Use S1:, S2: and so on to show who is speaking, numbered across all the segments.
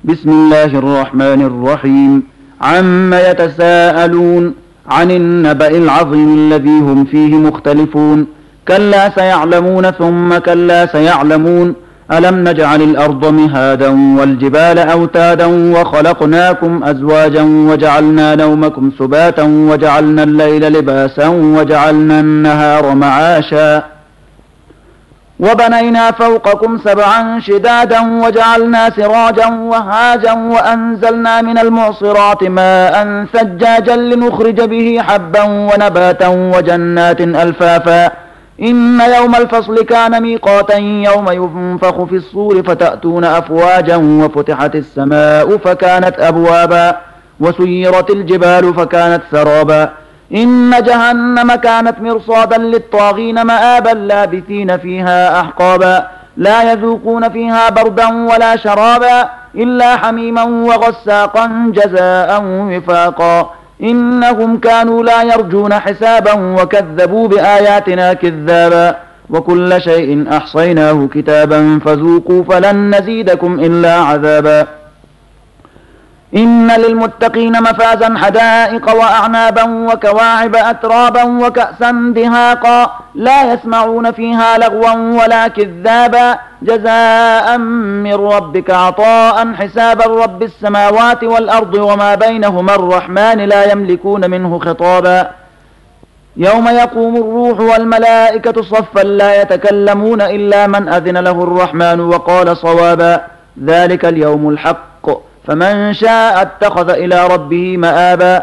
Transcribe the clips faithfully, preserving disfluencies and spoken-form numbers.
S1: بسم الله الرحمن الرحيم. عم يتساءلون عن النبأ العظيم الذي هم فيه مختلفون. كلا سيعلمون ثم كلا سيعلمون. ألم نجعل الأرض مهادا والجبال أوتادا وخلقناكم أزواجا وجعلنا نومكم سباتا وجعلنا الليل لباسا وجعلنا النهار معاشا وبنينا فوقكم سبعا شدادا وجعلنا سراجا وهاجا وأنزلنا من المعصرات ماء ثجاجا لنخرج به حبا ونباتا وجنات ألفافا. إن يوم الفصل كان ميقاتا يوم ينفخ في الصور فتأتون أفواجا وفتحت السماء فكانت أبوابا وسيرت الجبال فكانت سرابا. إن جهنم كانت مرصادا للطاغين مآبا لابثين فيها أحقابا لا يذوقون فيها بردا ولا شرابا إلا حميما وغساقا جزاء وفاقا. إنهم كانوا لا يرجون حسابا وكذبوا بآياتنا كذابا وكل شيء أحصيناه كتابا فذوقوا فلن نزيدكم إلا عذابا. إن للمتقين مفازا حدائق وأعنابا وكواعب أترابا وكأسا دهاقا لا يسمعون فيها لغوا ولا كذابا جزاء من ربك عطاء حسابا. رب السماوات والأرض وما بينهما الرحمن لا يملكون منه خطابا. يوم يقوم الروح والملائكة صفا لا يتكلمون إلا من أذن له الرحمن وقال صوابا. ذلك اليوم الحق فمن شاء اتخذ إلى ربه مآبا.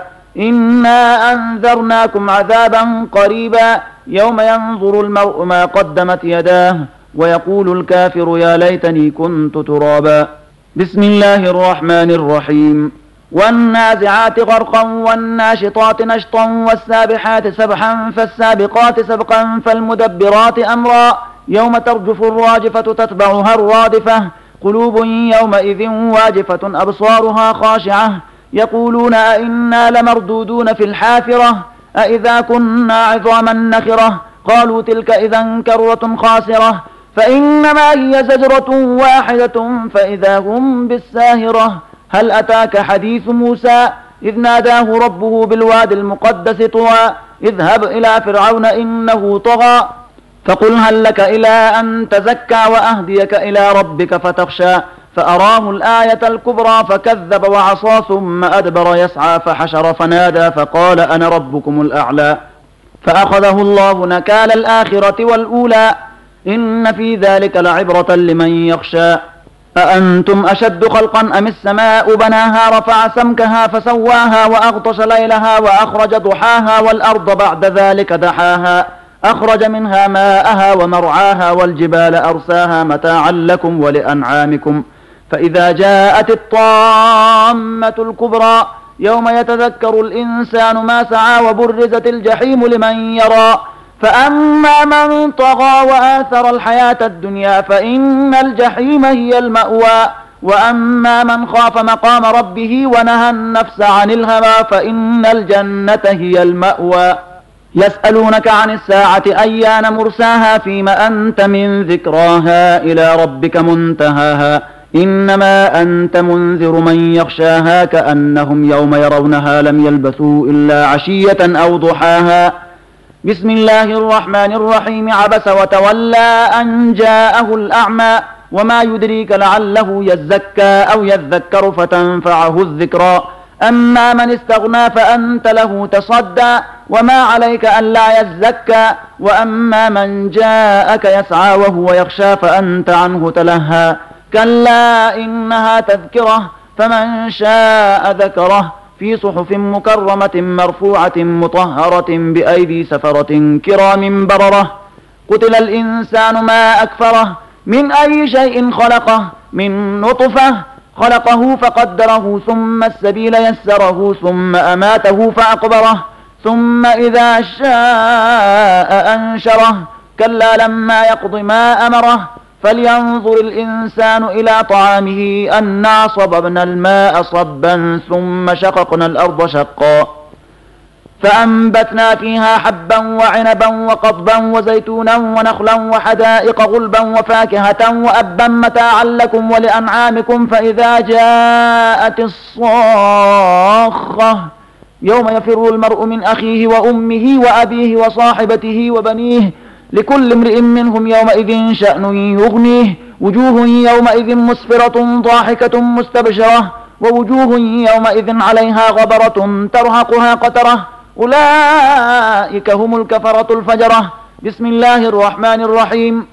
S1: إنا أنذرناكم عذابا قريبا يوم ينظر المرء ما قدمت يداه ويقول الكافر يا ليتني كنت ترابا. بسم الله الرحمن الرحيم. والنازعات غرقا والناشطات نشطا والسابحات سبحا فالسابقات سبقا فالمدبرات أمرا يوم ترجف الراجفة تتبعها الرادفة قلوب يومئذ واجفة أبصارها خاشعة يقولون أئنا لمردودون في الحافرة أئذا كنا عظاما نخرة قالوا تلك إذا كرة خاسرة فإنما هي زجرة واحدة فإذا هم بالساهرة. هل أتاك حديث موسى إذ ناداه ربه بالواد المقدس طوى اذهب إلى فرعون إنه طغى فقل هل لك إلى أن تزكى وأهديك إلى ربك فتخشى فأراه الآية الكبرى فكذب وعصى ثم أدبر يسعى فحشر فنادى فقال أنا ربكم الأعلى فأخذه الله نكال الآخرة والأولى إن في ذلك لعبرة لمن يخشى. أأنتم أشد خلقا أم السماء بناها رفع سمكها فسواها وأغطش ليلها وأخرج ضحاها والأرض بعد ذلك دحاها أخرج منها ماءها ومرعاها والجبال أرساها متاعا لكم ولأنعامكم. فإذا جاءت الطامة الكبرى يوم يتذكر الإنسان ما سعى وبرزت الجحيم لمن يرى فأما من طغى وآثر الحياة الدنيا فإن الجحيم هي المأوى وأما من خاف مقام ربه ونهى النفس عن الهوى فإن الجنة هي المأوى. يسألونك عن الساعة أيان مرساها فيما أنت من ذكراها إلى ربك منتهاها إنما أنت منذر من يخشاها كأنهم يوم يرونها لم يلبثوا إلا عشية أو ضحاها. بسم الله الرحمن الرحيم. عبس وتولى أن جاءه الأعمى وما يدريك لعله يزكى أو يذكر فتنفعه الذكرى أما من استغنى فأنت له تصدى وما عليك ألا يزكى وأما من جاءك يسعى وهو يخشى فأنت عنه تلهى كلا إنها تذكرة فمن شاء ذكره في صحف مكرمة مرفوعة مطهرة بأيدي سفرة كرام بررة. قتل الإنسان ما أكفره من أي شيء خلقه من نطفة خلقه فقدره ثم السبيل يسره ثم أماته فأقبره ثم إذا شاء أنشره كلا لما يقض ما أمره فلينظر الإنسان إلى طعامه أنا صببنا الماء صبا ثم شققنا الأرض شقا فأنبتنا فيها حبا وعنبا وقضبا وزيتونا ونخلا وحدائق غلبا وفاكهة وأبا متاعا لكم ولأنعامكم. فإذا جاءت الصاخة يوم يفر المرء من أخيه وأمه وأبيه وصاحبته وبنيه لكل امرئ منهم يومئذ شأن يغنيه. وجوه يومئذ مسفرة ضاحكة مستبشرة ووجوه يومئذ عليها غبرة ترهقها قترة أولئك هم الكفرة الفجرة. بسم الله الرحمن الرحيم.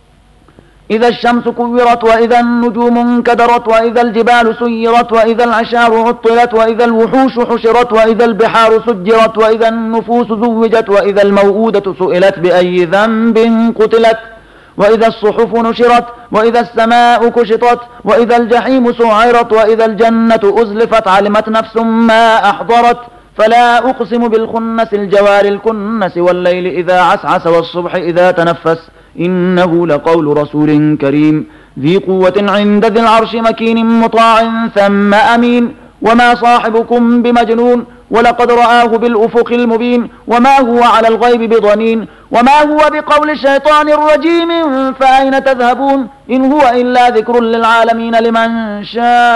S1: إذا الشمس كورت وإذا النجوم انكدرت وإذا الجبال سيرت وإذا العشار عطلت وإذا الوحوش حشرت وإذا البحار سجرت وإذا النفوس زوجت وإذا الموءودة سئلت بأي ذنب قتلت وإذا الصحف نشرت وإذا السماء كشطت وإذا الجحيم سعرت وإذا الجنة أزلفت علمت نفس ما أحضرت. فلا أقسم بالخنس الجوار الكنس والليل إذا عسعس والصبح إذا تنفس إنه لقول رسول كريم ذي قوة عند ذي العرش مكين مطاع ثم أمين. وما صاحبكم بمجنون ولقد رآه بالأفق المبين وما هو على الغيب بضنين وما هو بقول شيطان رجيم فأين تذهبون إن هو إلا ذكر للعالمين لمن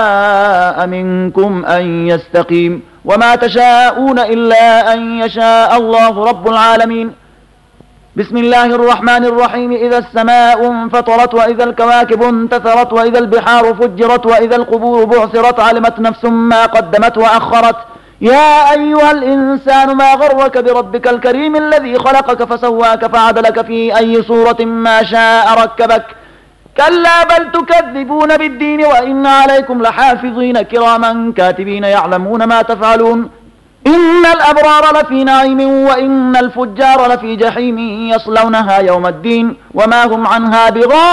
S1: شاء منكم أن يستقيم وما تشاءون إلا أن يشاء الله رب العالمين. بسم الله الرحمن الرحيم. إذا السماء انفطرت وإذا الكواكب انتثرت وإذا البحار فجرت وإذا القبور بعثرت علمت نفس ما قدمت وأخرت. يا أيها الإنسان ما غرك بربك الكريم الذي خلقك فسواك فعدلك في أي صورة ما شاء ركبك. كلا بل تكذبون بالدين وإن عليكم لحافظين كراما كاتبين يعلمون ما تفعلون. إن الأبرار لفي نعيم وإن الفجار لفي جحيم يصلونها يوم الدين وما هم عنها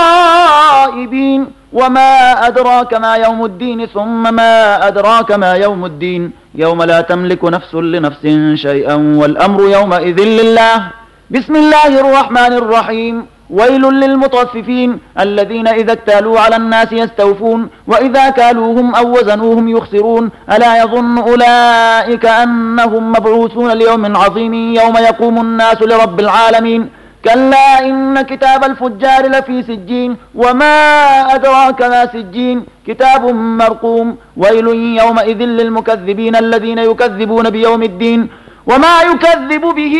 S1: بغائبين. وما أدراك ما يوم الدين ثم ما أدراك ما يوم الدين يوم لا تملك نفس لنفس شيئا والأمر يومئذ لله. بسم الله الرحمن الرحيم. ويل للمطففين الذين إذا اكتالوا على الناس يستوفون وإذا كالوهم أو وزنوهم يخسرون. ألا يظن أولئك أنهم مبعوثون ليوم عظيم يوم يقوم الناس لرب العالمين. كلا إن كتاب الفجار لفي سجين وما أدراك ما سجين كتاب مرقوم. ويل يومئذ للمكذبين الذين يكذبون بيوم الدين وما يكذب به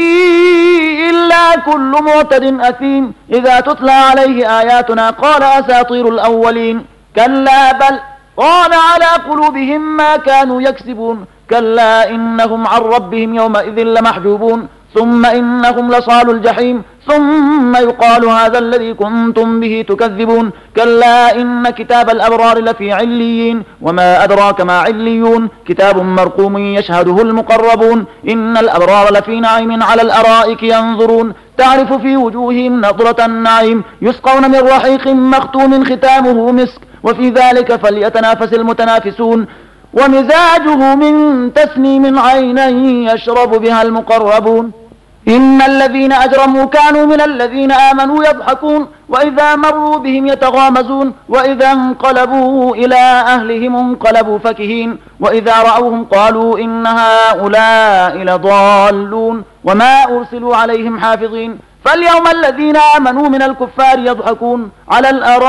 S1: إلا كل معتد أثيم إذا تتلى عليه آياتنا قال أساطير الأولين. كلا بل ران على قلوبهم ما كانوا يكسبون. كلا إنهم عن ربهم يومئذ لمحجوبون ثم إنهم لصال الجحيم ثم يقال هذا الذي كنتم به تكذبون. كلا إن كتاب الأبرار لفي عليين وما أدراك ما عليون كتاب مرقوم يشهده المقربون. إن الأبرار لفي نعيم على الأرائك ينظرون تعرف في وجوههم نظرة النعيم يسقون من رحيق مختوم ختامه مسك وفي ذلك فليتنافس المتنافسون. ومزاجه من تسنيم عينا يشرب بها المقربون. إن الذين أجرموا كانوا من الذين آمنوا يضحكون وإذا مروا بهم يتغامزون وإذا انقلبوا إلى أهلهم انقلبوا فكهين وإذا رأوهم قالوا إن هؤلاء لضالون وما أرسلوا عليهم حافظين. فاليوم الذين آمنوا من الكفار يضحكون على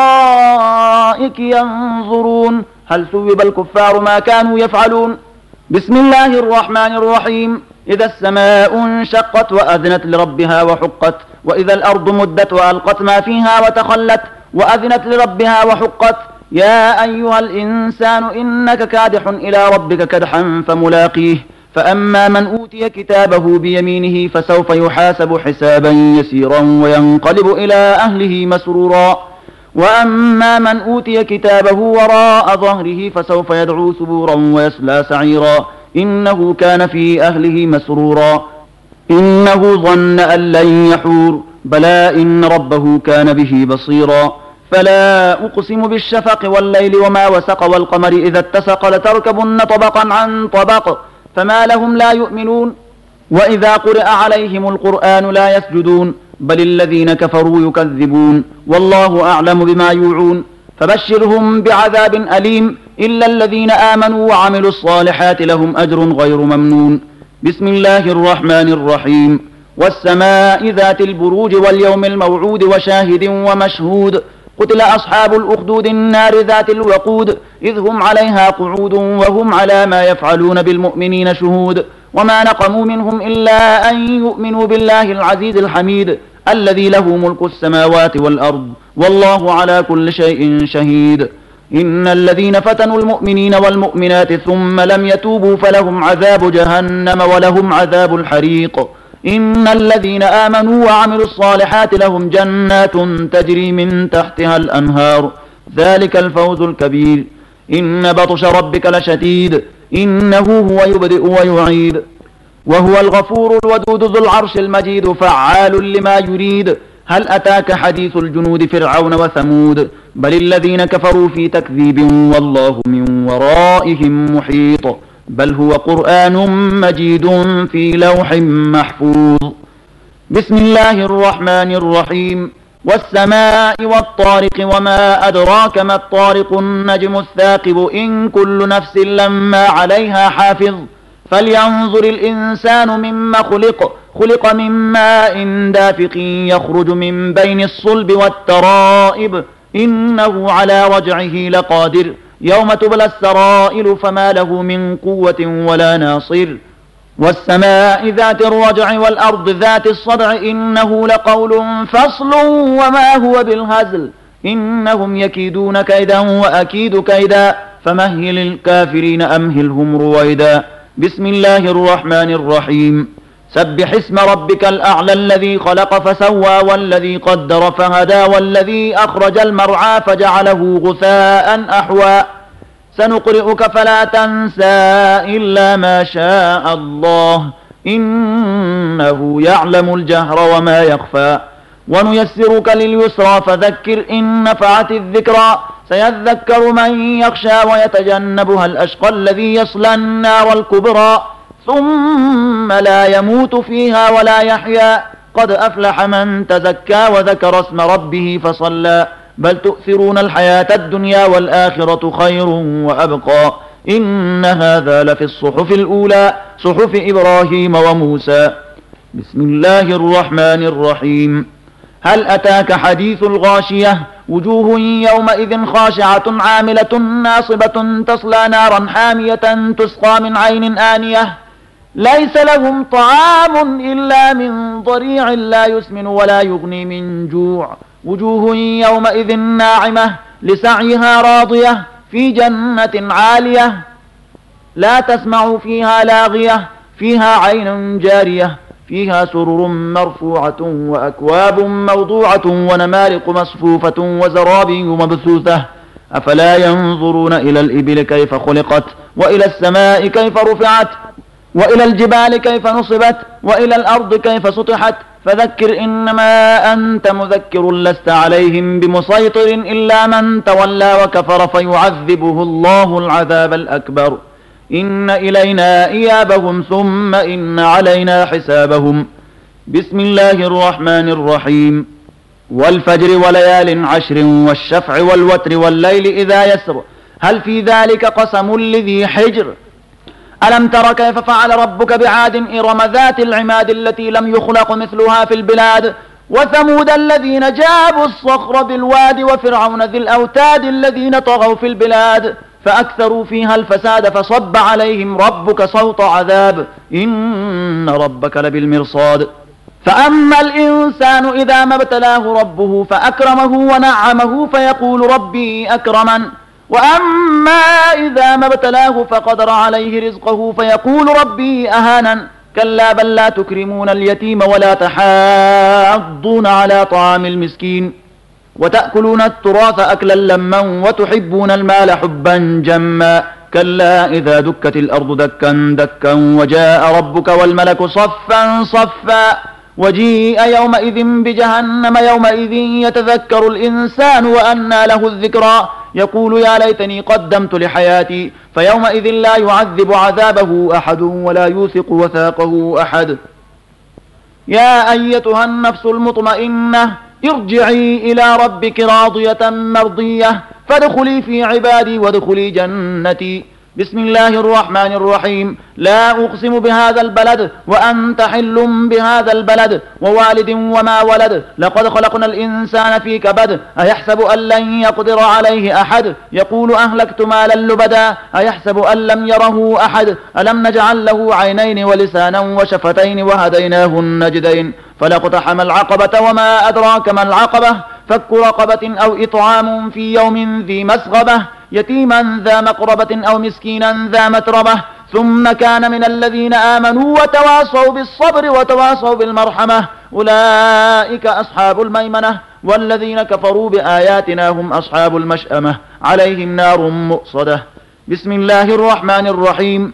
S1: الأرائك ينظرون هل ثوب الكفار ما كانوا يفعلون. بسم الله الرحمن الرحيم. إذا السماء انشقت وأذنت لربها وحقت وإذا الأرض مدت وألقت ما فيها وتخلت وأذنت لربها وحقت. يا أيها الإنسان إنك كادح إلى ربك كدحا فملاقيه. فأما من أوتي كتابه بيمينه فسوف يحاسب حسابا يسيرا وينقلب إلى أهله مسرورا. وأما من أوتي كتابه وراء ظهره فسوف يدعو ثبورا ويصلى سعيرا إنه كان في أهله مسرورا إنه ظن أن لن يحور بلى إن ربه كان به بصيرا. فلا أقسم بالشفق والليل وما وسق والقمر إذا اتسق لتركبن طبقا عن طبق فما لهم لا يؤمنون. وإذا قرئ عليهم القرآن لا يسجدون بل الذين كفروا يكذبون والله أعلم بما يوعون. فبشرهم بعذاب أليم إلا الذين آمنوا وعملوا الصالحات لهم أجر غير ممنون. بسم الله الرحمن الرحيم والسماء ذات البروج واليوم الموعود وشاهد ومشهود قتل أصحاب الأخدود النار ذات الوقود إذ هم عليها قعود وهم على ما يفعلون بالمؤمنين شهود وما نقموا منهم إلا أن يؤمنوا بالله العزيز الحميد الذي له ملك السماوات والأرض والله على كل شيء شهيد إن الذين فتنوا المؤمنين والمؤمنات ثم لم يتوبوا فلهم عذاب جهنم ولهم عذاب الحريق إن الذين آمنوا وعملوا الصالحات لهم جنات تجري من تحتها الأنهار ذلك الفوز الكبير إن بطش ربك لشديد إنه هو يبدئ ويعيد وهو الغفور الودود ذو العرش المجيد فعال لما يريد هل أتاك حديث الجنود فرعون وثمود بل الذين كفروا في تكذيب والله من ورائهم محيط بل هو قرآن مجيد في لوح محفوظ بسم الله الرحمن الرحيم والسماء والطارق وما أدراك ما الطارق النجم الثاقب إن كل نفس لما عليها حافظ فلينظر الإنسان مما خلق خلق من ماء دافق يخرج من بين الصلب والترائب إنه على رجعه لقادر يوم تبلى السرائر فما له من قوة ولا ناصر والسماء ذات الرجع والأرض ذات الصدع إنه لقول فصل وما هو بالهزل إنهم يكيدون كيدا وأكيد كيدا فمهل الكافرين أمهلهم رويدا بسم الله الرحمن الرحيم سبح اسم ربك الأعلى الذي خلق فسوى والذي قدر فهدى والذي أخرج المرعى فجعله غثاء أحوى سنقرئك فلا تنسى إلا ما شاء الله إنه يعلم الجهر وما يخفى ونيسرك لليسرى فذكر إن نفعت الذكرى سيذكر من يخشى ويتجنبها الأشقى الذي يصلى النار الكبرى ثم لا يموت فيها ولا يحيا قد أفلح من تزكى وذكر اسم ربه فصلى بل تؤثرون الحياة الدنيا والآخرة خير وأبقى إن هذا لفي الصحف الأولى صحف إبراهيم وموسى بسم الله الرحمن الرحيم هل أتاك حديث الغاشية وجوه يومئذ خاشعة عاملة ناصبة تصلى نارا حامية تسقى من عين آنية ليس لهم طعام إلا من ضريع لا يسمن ولا يغني من جوع وجوه يومئذ ناعمة لسعيها راضية في جنة عالية لا تسمع فيها لاغية فيها عين جارية فيها سرر مرفوعة وأكواب موضوعة ونمارق مصفوفة وزرابي مبثوثة أفلا ينظرون إلى الإبل كيف خلقت وإلى السماء كيف رفعت وإلى الجبال كيف نصبت وإلى الأرض كيف سطحت فذكر إنما أنت مذكر لست عليهم بمسيطر إلا من تولى وكفر فيعذبه الله العذاب الأكبر إن إلينا إيابهم ثم إن علينا حسابهم بسم الله الرحمن الرحيم والفجر وليال عشر والشفع والوتر والليل إذا يسر هل في ذلك قسم لذي حجر ألم تر كيف فعل ربك بعاد إرم ذات العماد التي لم يخلق مثلها في البلاد وثمود الذين جابوا الصخر بالواد وفرعون ذي الأوتاد الذين طغوا في البلاد فأكثروا فيها الفساد فصب عليهم ربك صوت عذاب إن ربك لبالمرصاد فأما الإنسان إذا ما ابتلاه ربه فأكرمه ونعمه فيقول ربي أكرمن وأما إذا ما ابتلاه فقدر عليه رزقه فيقول ربي أهانن كلا بل لا تكرمون اليتيم ولا تحاضون على طعام المسكين وتأكلون التراث أكلا لما وتحبون المال حبا جما كلا إذا دكت الأرض دكا دكا وجاء ربك والملك صفا صفا وجيء يومئذ بجهنم يومئذ يتذكر الإنسان وأنى له الذكرى يقول يا ليتني قدمت لحياتي فيومئذ لا يعذب عذابه أحد ولا يوثق وثاقه أحد يا أيتها النفس المطمئنة ارجعي إلى ربك راضية مرضية فادخلي في عبادي وادخلي جنتي بسم الله الرحمن الرحيم لا أقسم بهذا البلد وأنت حل بهذا البلد ووالد وما ولد لقد خلقنا الإنسان في كبد أيحسب أن لن يقدر عليه أحد يقول أهلكت مالا لبدا أيحسب أن لم يره أحد ألم نجعل له عينين ولسانا وشفتين وهديناه النجدين فلاقتحم العقبة وما أدراك ما العقبة فك رقبة أو إطعام في يوم ذي مسغبة يتيما ذا مقربة أو مسكينا ذا متربة ثم كان من الذين آمنوا وتواصوا بالصبر وتواصوا بالمرحمة أولئك أصحاب الميمنة والذين كفروا بآياتنا هم أصحاب المشأمة عليهم نار مؤصدة بسم الله الرحمن الرحيم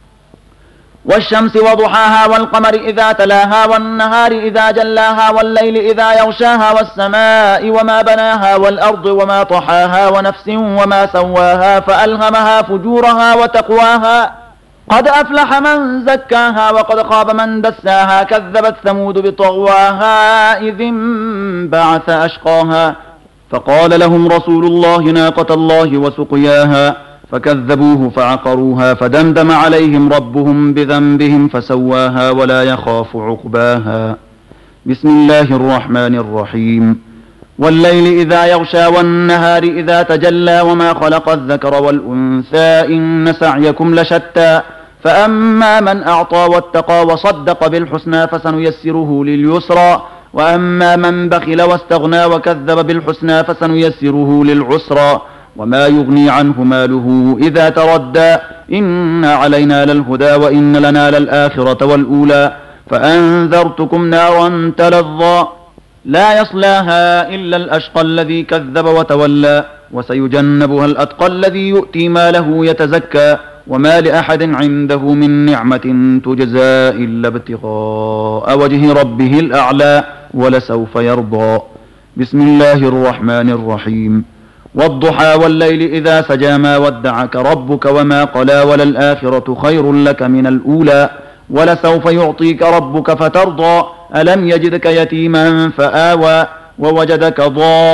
S1: والشمس وضحاها والقمر إذا تلاها والنهار إذا جلاها والليل إذا يغشاها والسماء وما بناها والأرض وما طحاها ونفس وما سواها فألهمها فجورها وتقواها قد أفلح من زكاها وقد خاب من دساها كذبت ثمود بطغواها إذ انبعث أشقاها فقال لهم رسول الله ناقة الله وسقياها فكذبوه فعقروها فدمدم عليهم ربهم بذنبهم فسواها ولا يخاف عقباها بسم الله الرحمن الرحيم والليل إذا يغشى والنهار إذا تجلى وما خلق الذكر والأنثى إن سعيكم لشتى فأما من أعطى واتقى وصدق بالحسنى فسنيسره لليسرى وأما من بخل واستغنى وكذب بالحسنى فسنيسره للعسرى وما يغني عنه ماله إذا تردى إن علينا للهدى وإن لنا للآخرة والأولى فأنذرتكم نارا تلظى لا يصلاها إلا الأشقى الذي كذب وتولى وسيجنبها الأتقى الذي يؤتي ماله يتزكى وما لأحد عنده من نعمة تجزى إلا ابتغاء وجه ربه الأعلى ولسوف يرضى بسم الله الرحمن الرحيم والضحى والليل إذا سجى ما ودعك ربك وما قلى وللآخرة خير لك من الأولى ولسوف يعطيك ربك فترضى ألم يجدك يتيما فآوى ووجدك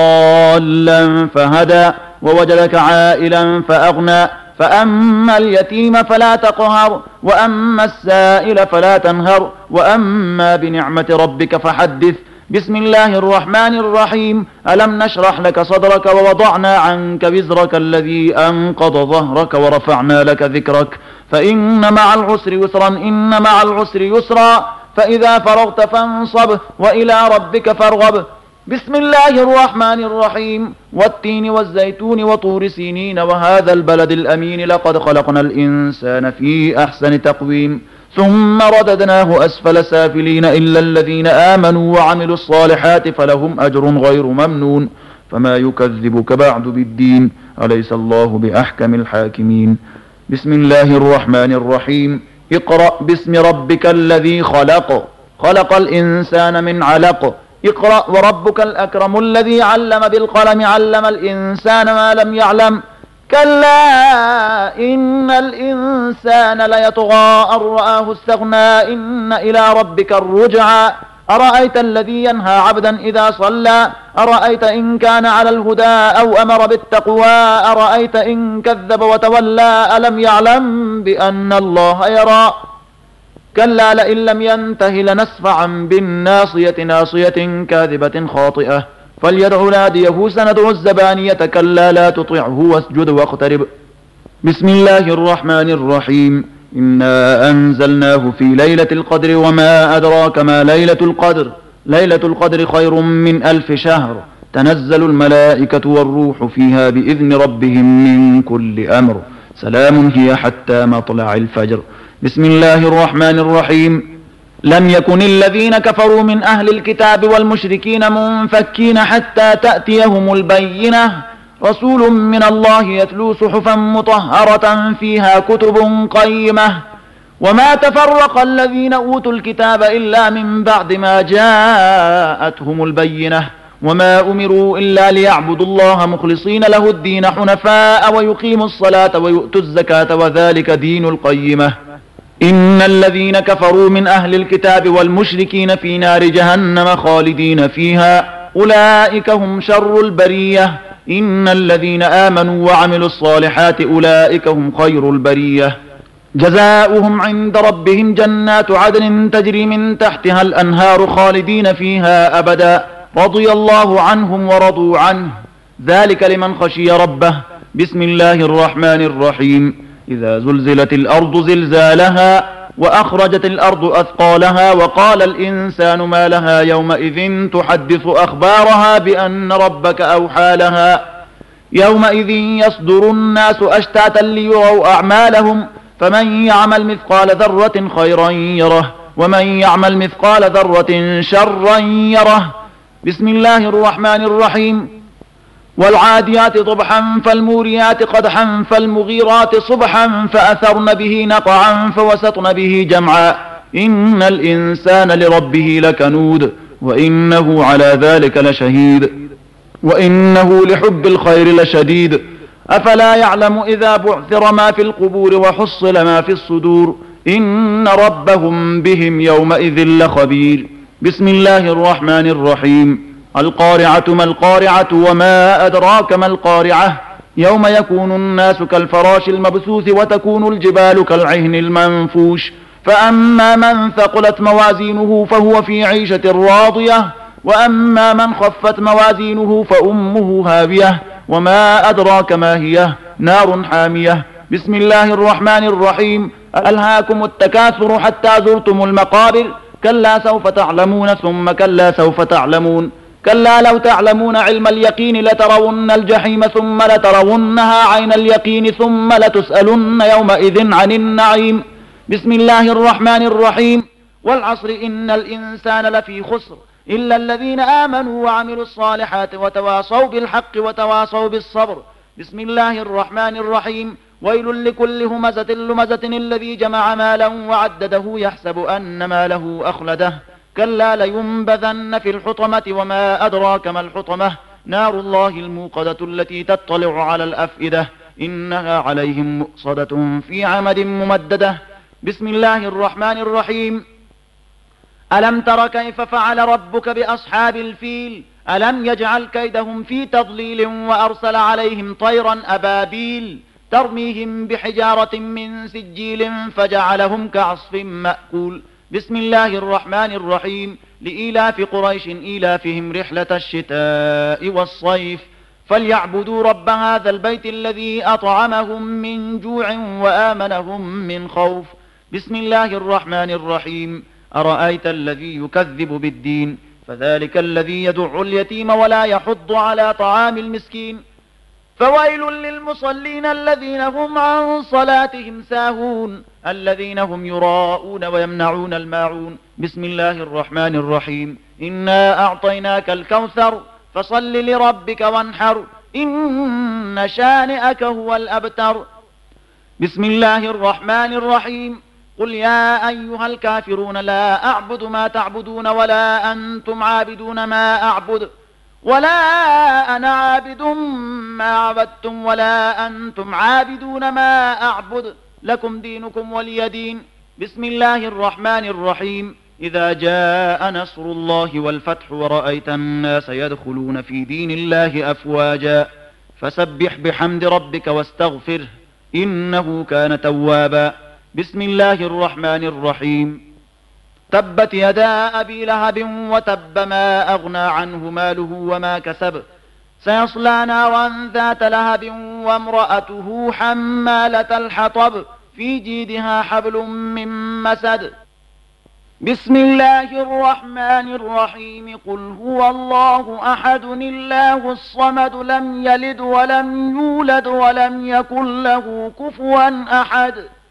S1: ضالا فهدى ووجدك عائلا فأغنى فأما اليتيم فلا تقهر وأما السائل فلا تنهر وأما بنعمة ربك فحدث بسم الله الرحمن الرحيم ألم نشرح لك صدرك ووضعنا عنك وزرك الذي أنقض ظهرك ورفعنا لك ذكرك فإن مع العسر يسرا إن مع العسر يسرا فإذا فرغت فانصب وإلى ربك فارغب بسم الله الرحمن الرحيم والتين والزيتون وطور سينين وهذا البلد الأمين لقد خلقنا الإنسان في أحسن تقويم ثم رددناه أسفل سافلين إلا الذين آمنوا وعملوا الصالحات فلهم أجر غير ممنون فما يكذبك بعد بالدين أليس الله بأحكم الحاكمين بسم الله الرحمن الرحيم اقرأ باسم ربك الذي خلق خلق الإنسان من علق اقرأ وربك الأكرم الذي علم بالقلم علم الإنسان ما لم يعلم كلا إن الإنسان ليطغى أن رآه استغنى إن إلى ربك الرجعى أرأيت الذي ينهى عبدا إذا صلى أرأيت إن كان على الهدى أو أمر بالتقوى أرأيت إن كذب وتولى ألم يعلم بأن الله يرى كلا لئن لم ينته لنسفعا بالناصية ناصية كاذبة خاطئة فليدع ناديه سندع الزبانية كلا لا تطعه واسجد واقترب بسم الله الرحمن الرحيم إنا أنزلناه في ليلة القدر وما أدراك ما ليلة القدر ليلة القدر خير من ألف شهر تنزل الملائكة والروح فيها بإذن ربهم من كل أمر سلام هي حتى مطلع الفجر بسم الله الرحمن الرحيم لم يكن الذين كفروا من أهل الكتاب والمشركين منفكين حتى تأتيهم البينة رسول من الله يتلو صحفا مطهرة فيها كتب قيمة وما تفرق الذين أوتوا الكتاب إلا من بعد ما جاءتهم البينة وما أمروا إلا ليعبدوا الله مخلصين له الدين حنفاء ويقيموا الصلاة ويؤتوا الزكاة وذلك دين القيمة إن الذين كفروا من أهل الكتاب والمشركين في نار جهنم خالدين فيها أولئك هم شر البرية إن الذين آمنوا وعملوا الصالحات أولئك هم خير البرية جزاؤهم عند ربهم جنات عدن تجري من تحتها الأنهار خالدين فيها أبدا رضي الله عنهم ورضوا عنه ذلك لمن خشي ربه. بسم الله الرحمن الرحيم إذا زلزلت الأرض زلزالها وأخرجت الأرض أثقالها وقال الإنسان ما لها يومئذ تحدث أخبارها بأن ربك أوحى لها يومئذ يصدر الناس أشتاتا ليروا أعمالهم فمن يعمل مثقال ذرة خيرا يره ومن يعمل مثقال ذرة شرا يره. بسم الله الرحمن الرحيم والعاديات ضبحا فالموريات قدحا فالمغيرات صبحا فأثرن به نقعا فوسطن به جمعا إن الإنسان لربه لكنود وإنه على ذلك لشهيد وإنه لحب الخير لشديد أفلا يعلم إذا بعثر ما في القبور وحصل ما في الصدور إن ربهم بهم يومئذ لخبير. بسم الله الرحمن الرحيم القارعة ما القارعة وما أدراك ما القارعة يوم يكون الناس كالفراش المبثوث وتكون الجبال كالعهن المنفوش فأما من ثقلت موازينه فهو في عيشة راضية وأما من خفت موازينه فأمه هاوية وما أدراك ما هي نار حامية. بسم الله الرحمن الرحيم ألهاكم التكاثر حتى زرتم المقابر كلا سوف تعلمون ثم كلا سوف تعلمون كلا لو تعلمون علم اليقين لترون الجحيم ثم لترونها عين اليقين ثم لتسألن يومئذ عن النعيم. بسم الله الرحمن الرحيم والعصر إن الإنسان لفي خسر إلا الذين آمنوا وعملوا الصالحات وتواصوا بالحق وتواصوا بالصبر. بسم الله الرحمن الرحيم ويل لكل همزة لمزة الذي جمع مالا وعدده يحسب أن ماله أخلده كلا لينبذن في الحطمة وما أدراك ما الحطمة نار الله الموقدة التي تطلع على الأفئدة إنها عليهم مؤصدة في عمد ممددة. بسم الله الرحمن الرحيم ألم تر كيف فعل ربك بأصحاب الفيل ألم يجعل كيدهم في تضليل وأرسل عليهم طيرا أبابيل ترميهم بحجارة من سجيل فجعلهم كعصف مأكول. بسم الله الرحمن الرحيم لإيلاف قريش إيلافهم رحلة الشتاء والصيف فليعبدوا رب هذا البيت الذي أطعمهم من جوع وآمنهم من خوف. بسم الله الرحمن الرحيم أرأيت الذي يكذب بالدين فذلك الذي يدع اليتيم ولا يحض على طعام المسكين فويل للمصلين الذين هم عن صلاتهم ساهون الذين هم يراءون ويمنعون الماعون. بسم الله الرحمن الرحيم إنا أعطيناك الكوثر فصل لربك وانحر إن شانئك هو الأبتر. بسم الله الرحمن الرحيم قل يا أيها الكافرون لا أعبد ما تعبدون ولا أنتم عابدون ما أعبد ولا أنا عابد ما عبدتم ولا أنتم عابدون ما أعبد لكم دينكم ولي دين. بسم الله الرحمن الرحيم إذا جاء نصر الله والفتح ورأيت الناس يدخلون في دين الله أفواجا فسبح بحمد ربك واستغفره إنه كان توابا. بسم الله الرحمن الرحيم تبت يدا أبي لهب وتب ما أغنى عنه ماله وما كسب سيصلى نارا ذات لهب وامرأته حمالة الحطب في جيدها حبل من مسد. بسم الله الرحمن الرحيم قل هو الله أحد الله الصمد لم يلد ولم يولد ولم يكن له كفوا أحد.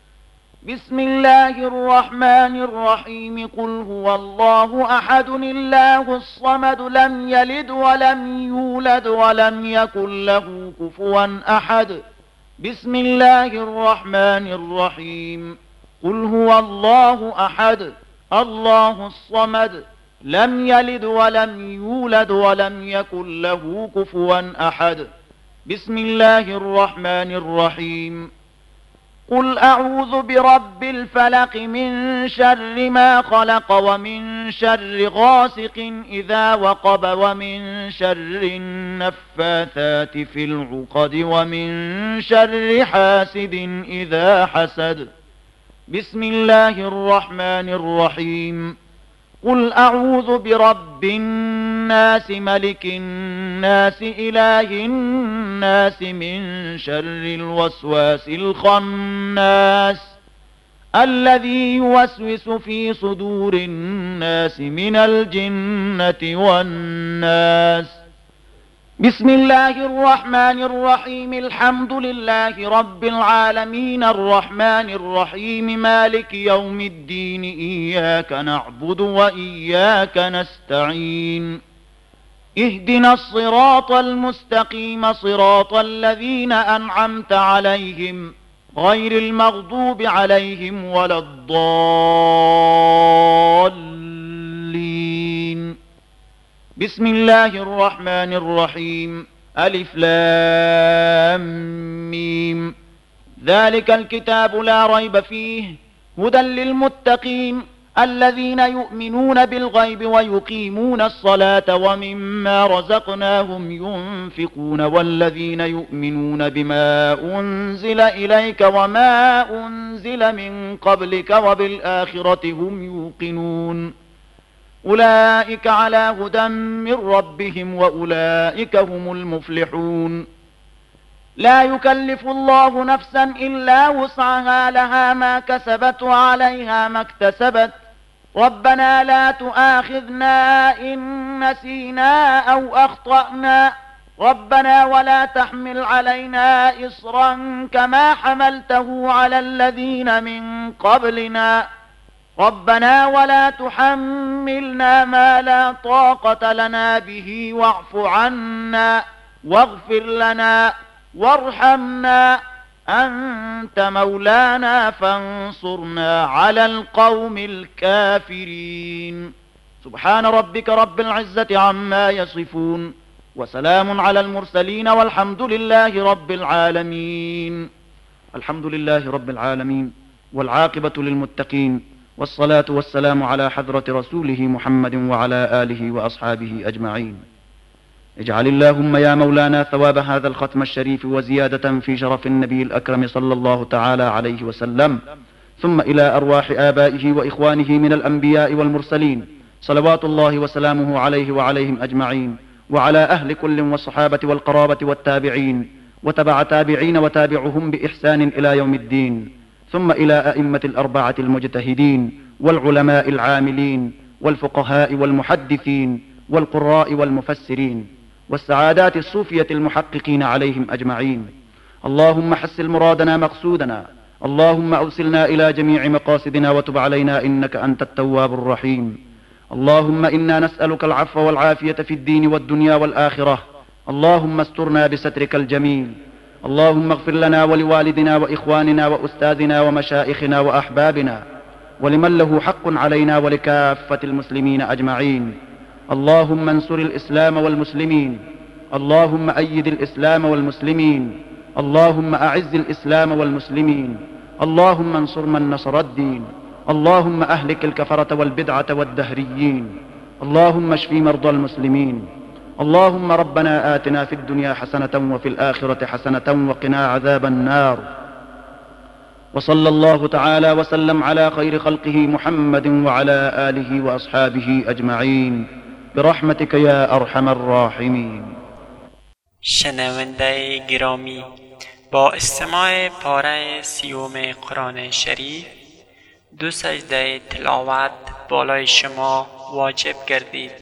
S1: بسم الله الرحمن الرحيم قل هو الله أحد الله الصمد لم يلد ولم يولد ولم يكن له كفوا أحد. بسم الله الرحمن الرحيم قل هو الله أحد الله الصمد لم يلد ولم يولد ولم يكن له كفوا أحد. بسم الله الرحمن الرحيم قل أعوذ برب الفلق من شر ما خلق ومن شر غاسق إذا وقب ومن شر النفاثات في العقد ومن شر حاسد إذا حسد. بسم الله الرحمن الرحيم. قل أعوذ برب الناس ملك الناس إله الناس من شر الوسواس الخناس الذي يوسوس في صدور الناس من الجنة والناس. بسم الله الرحمن الرحيم. الحمد لله رب العالمين الرحمن الرحيم مالك يوم الدين إياك نعبد وإياك نستعين. اهدنا الصراط المستقيم صراط الذين أنعمت عليهم غير المغضوب عليهم ولا الضالين. بسم الله الرحمن الرحيم. ألف لام ميم. ذلك الكتاب لا ريب فيه هدى للمتقين الذين يؤمنون بالغيب ويقيمون الصلاة ومما رزقناهم ينفقون والذين يؤمنون بما أنزل إليك وما أنزل من قبلك وبالآخرة هم يوقنون أولئك على هدى من ربهم وأولئك هم المفلحون. لا يكلف الله نفسا إلا وسعها لها ما كسبت وعليها ما اكتسبت. ربنا لا تؤاخذنا إن نسينا أو أخطأنا ربنا ولا تحمل علينا إصرا كما حملته على الذين من قبلنا ربنا ولا تحملنا ما لا طاقة لنا به واعف عنا واغفر لنا وارحمنا أنت مولانا فانصرنا على القوم الكافرين. سبحان ربك رب العزة عما يصفون وسلام على المرسلين والحمد لله رب العالمين. الحمد لله رب العالمين والعاقبة للمتقين والصلاة والسلام على حضرة رسوله محمد وعلى آله وأصحابه أجمعين. اجعل اللهم يا مولانا ثواب هذا الختم الشريف وزيادة في شرف النبي الأكرم صلى الله تعالى عليه وسلم ثم إلى أرواح آبائه وإخوانه من الأنبياء والمرسلين صلوات الله وسلامه عليه وعليهم أجمعين وعلى أهل كل والصحابة والقرابة والتابعين وتبع تابعين وتابعهم بإحسان إلى يوم الدين ثم إلى أئمة الأربعة المجتهدين والعلماء العاملين والفقهاء والمحدثين والقراء والمفسرين والسعادات الصوفية المحققين عليهم أجمعين. اللهم حسن مرادنا مقصودنا اللهم أوصلنا إلى جميع مقاصدنا وتب علينا إنك أنت التواب الرحيم. اللهم إنا نسألك العفو والعافية في الدين والدنيا والآخرة. اللهم استرنا بسترك الجميل. اللهم اغفر لنا ولوالدنا وإخواننا وأستاذنا ومشائخنا وأحبابنا ولمن له حق علينا ولكافة المسلمين أجمعين. اللهم انصر الإسلام والمسلمين. اللهم أيد الإسلام والمسلمين. اللهم أعز الإسلام والمسلمين. اللهم انصر من نصر الدين. اللهم أهلك الكفرة والبدعة والدهريين. اللهم اشف مرضى المسلمين. اللهم ربنا آتنا في الدنيا حسنة وفي الآخرة حسنة وقنا عذاب النار. وصلى الله تعالى وسلم على خير خلقه محمد وعلى آله وأصحابه أجمعين برحمتك يا أرحم الراحمين.
S2: شنونده گرامی، با استماع پاره سیوم قرآن شریف دو سجده تلاوت بالای شما واجب گردید.